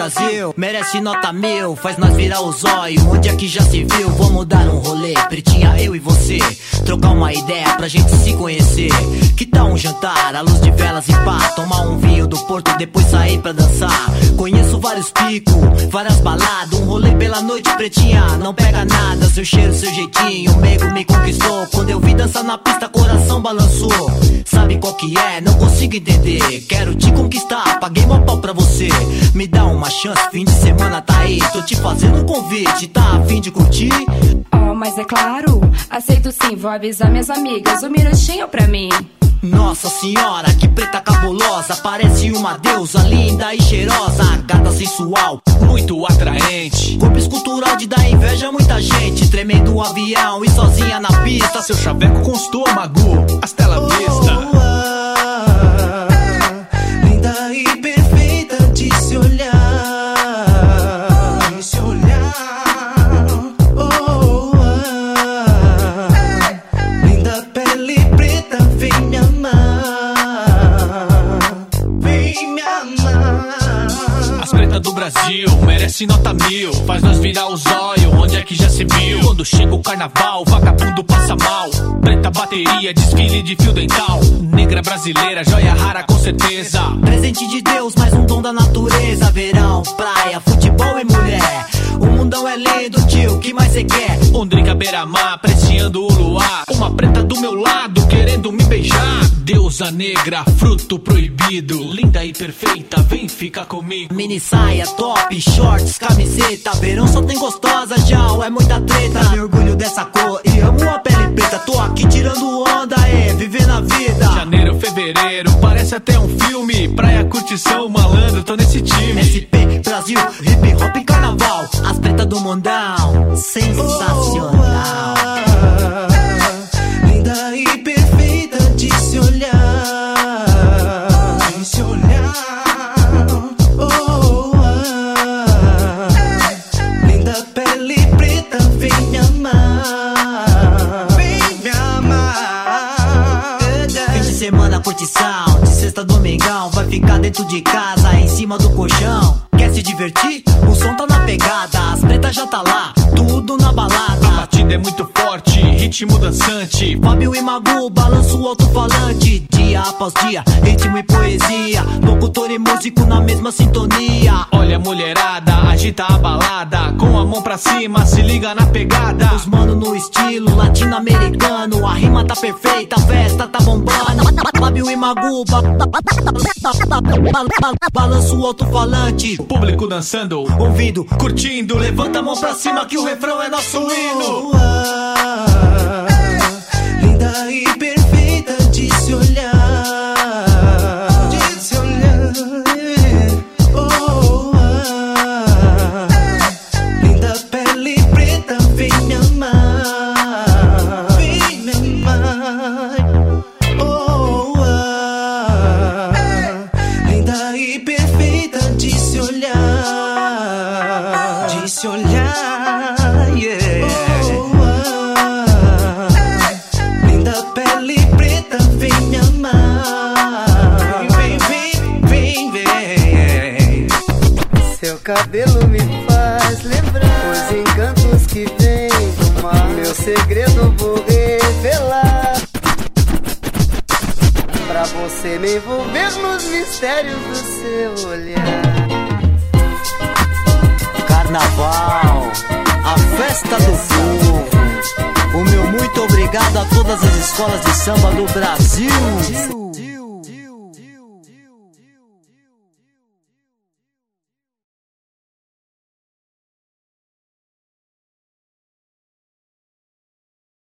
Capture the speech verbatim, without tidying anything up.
Brasil merece nota mil, faz nós virar o zóio. Onde é que já se viu? Vamos dar um rolê, pretinha, eu e você, trocar uma ideia pra gente se conhecer. Que tal um jantar, à luz de velas e pá, tomar um vinho do Porto, depois sair pra dançar. Conheço vários picos, várias baladas, um rolê pela noite, pretinha, não pega nada. Seu cheiro, seu jeitinho, o mego me conquistou. Quando eu vi dançar na pista, coração balançou. Sabe qual que é? Não consigo entender. Quero te conquistar, paguei mó pau pra você. Me dá uma chance, fim de semana tá aí. Tô te fazendo um convite, tá a fim de curtir? Oh, mas é claro, aceito sim, vou avisar minhas amigas. Um minutinho pra mim. Nossa senhora, que preta cabulosa, parece uma deusa, linda e cheirosa. Gata sensual, muito atraente, corpo escultural de dar inveja a muita gente. Tremendo o avião e sozinha na pista. seu chaveco com estômago, hasta la vista. Oh, ah, linda e perfeita de se olhar, de se olhar. Oh, ah, linda pele preta, vem me amar, vem me amar. As pretas do Brasil merece nota mil, faz nós virar o zóio. Onde é que já se viu? Quando chega o carnaval, vagabundo passa mal. Preta bateria, desfile de fio dental. Negra brasileira, joia rara com certeza. Presente de Deus, mais um dom da natureza. Verão, praia, futebol e mulher. O mundão é lindo, tio, o que mais cê quer? Um drink à beira-mar, apreciando o luar. Uma preta do meu lado, querendo me beijar. Deusa negra, fruto proibido. Linda e perfeita, vem ficar comigo. Mini saia, top, shorts, camiseta. Verão só tem gostosa, já é muita treta. Me orgulho dessa cor e amo a pele preta. Tô aqui tirando onda, é, vivendo a vida. Janeiro, fevereiro, parece até um filme. Praia, curtição, malandro, tô nesse time. S P, Brasil, hip hop e carnaval. As pretas do mundão, sensacional. Oh, ah, linda e perfeita de se olhar, de se olhar. Oh, ah, linda pele preta, vem me amar, vem me amar. Fim de semana, curtição, de sexta a domingão. Vai ficar dentro de casa, em cima do colchão. Quer se divertir? O som tá na pegada, as pretas já tá lá, tudo na balada. A batida é muito forte, ritmo dançante. Fábio e Magu, balanço o alto-falante. Dia após dia, ritmo e poesia. Locutor e músico na mesma sintonia. Olha a mulherada, agita a balada. Com a mão pra cima, se liga na pegada. Os mano no estilo latino-americano. A rima tá perfeita, a festa tá bombando. Fábio e Magu, ba ba ba ba ba balanço o alto-falante. Público dançando, ouvindo, curtindo. Levanta a mão pra cima que o refrão é nosso hino. Oh, ah, linda e perfeita de se olhar, de se olhar. Oh, ah, linda pele preta, vem me amar, vem me amar. Oh, ah, linda e perfeita de se olhar, de se olhar. Yeah. Oh, ah, linda pele preta, vem me amar, vem, vem, vem, vem. Seu cabelo me faz lembrar os encantos que vêm do mar. Meu segredo vou revelar, pra você me envolver nos mistérios do seu olhar. Carnaval, a festa do povo. O meu muito obrigado a todas as escolas de samba do Brasil.